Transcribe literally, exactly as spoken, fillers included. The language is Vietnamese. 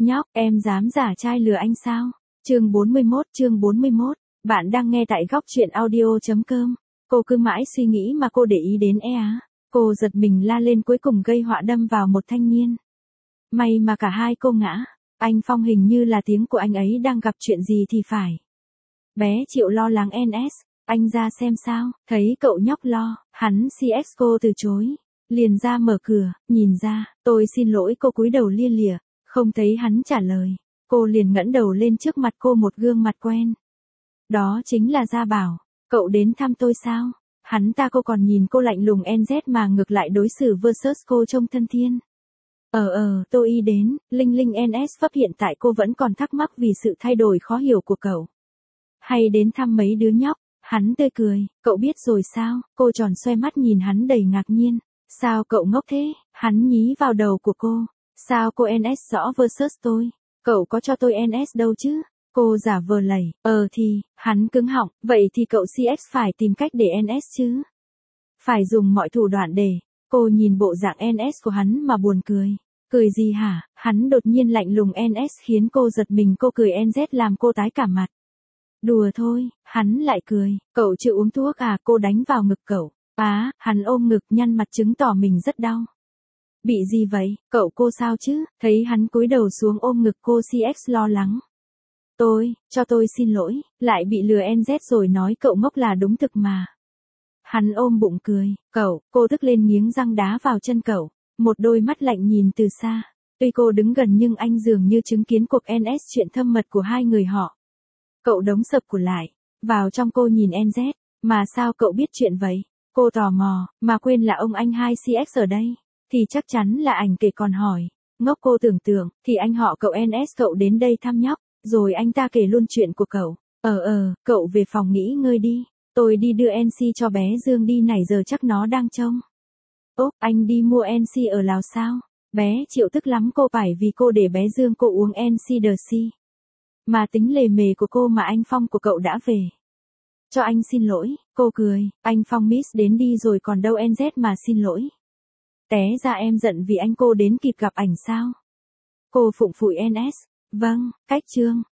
Nhóc, em dám giả trai lừa anh sao? Chương bốn mươi mốt, chương bốn mươi mốt. Bạn đang nghe tại góc truyện audio chấm com. Cô cứ mãi suy nghĩ mà cô để ý đến e á. Cô giật mình la lên cuối cùng gây họa đâm vào một thanh niên. May mà cả hai cô ngã. Anh Phong hình như là tiếng của anh ấy đang gặp chuyện gì thì phải. Bé Triệu lo lắng en ét. Anh ra xem sao, thấy cậu nhóc lo, hắn xê ét cô từ chối. Liền ra mở cửa, nhìn ra, tôi xin lỗi cô cúi đầu lia lịa, không thấy hắn trả lời. Cô liền ngẩng đầu lên trước mặt cô một gương mặt quen. Đó chính là Gia Bảo, cậu đến thăm tôi sao? Hắn ta cô còn nhìn cô lạnh lùng en dét mà ngược lại đối xử versus cô trông thân thiên. Ờ ờ, tôi y đến, Linh Linh en ét Pháp hiện tại cô vẫn còn thắc mắc vì sự thay đổi khó hiểu của cậu. Hay đến thăm mấy đứa nhóc, hắn tươi cười, cậu biết rồi sao? Cô tròn xoe mắt nhìn hắn đầy ngạc nhiên. Sao cậu ngốc thế? Hắn nhí vào đầu của cô. Sao cô en ét rõ versus tôi? Cậu có cho tôi en ét đâu chứ? Cô giả vờ lầy. Ờ thì, hắn cứng họng, vậy thì cậu xê ét phải tìm cách để en ét chứ. Phải dùng mọi thủ đoạn để. Cô nhìn bộ dạng en ét của hắn mà buồn cười. Cười gì hả? Hắn đột nhiên lạnh lùng en ét khiến cô giật mình, cô cười en dét làm cô tái cả mặt. Đùa thôi, hắn lại cười. Cậu chịu uống thuốc à? Cô đánh vào ngực cậu. Á, à, hắn ôm ngực nhăn mặt chứng tỏ mình rất đau. Bị gì vậy, cậu cô sao chứ? Thấy hắn cúi đầu xuống ôm ngực cô xê ét lo lắng. Tôi, cho tôi xin lỗi, lại bị lừa en dét rồi nói cậu ngốc là đúng thực mà. Hắn ôm bụng cười, cậu, cô tức lên nghiến răng đá vào chân cậu, một đôi mắt lạnh nhìn từ xa. Tuy cô đứng gần nhưng anh dường như chứng kiến cuộc en ét chuyện thâm mật của hai người họ. Cậu đóng sập của lại, vào trong cô nhìn en dét, mà sao cậu biết chuyện vậy? Cô tò mò, mà quên là ông anh hai xê ét ở đây, thì chắc chắn là ảnh kể còn hỏi. Ngốc cô tưởng tượng, thì anh họ cậu en ét cậu đến đây thăm nhóc, rồi anh ta kể luôn chuyện của cậu. Ờ ờ, cậu về phòng nghỉ ngơi đi, tôi đi đưa en xê cho bé Dương đi này giờ chắc nó đang trông. Ốp, anh đi mua en xê ở Lào sao? Bé Triệu tức lắm cô phải vì cô để bé Dương cô uống en xê đờ xê. Mà tính lề mề của cô mà anh Phong của cậu đã về. Cho anh xin lỗi, cô cười, anh Phong miss đến đi rồi còn đâu en dét mà xin lỗi. Té ra em giận vì anh cô đến kịp gặp ảnh sao? Cô phụng phụi en ét, vâng, cách chương.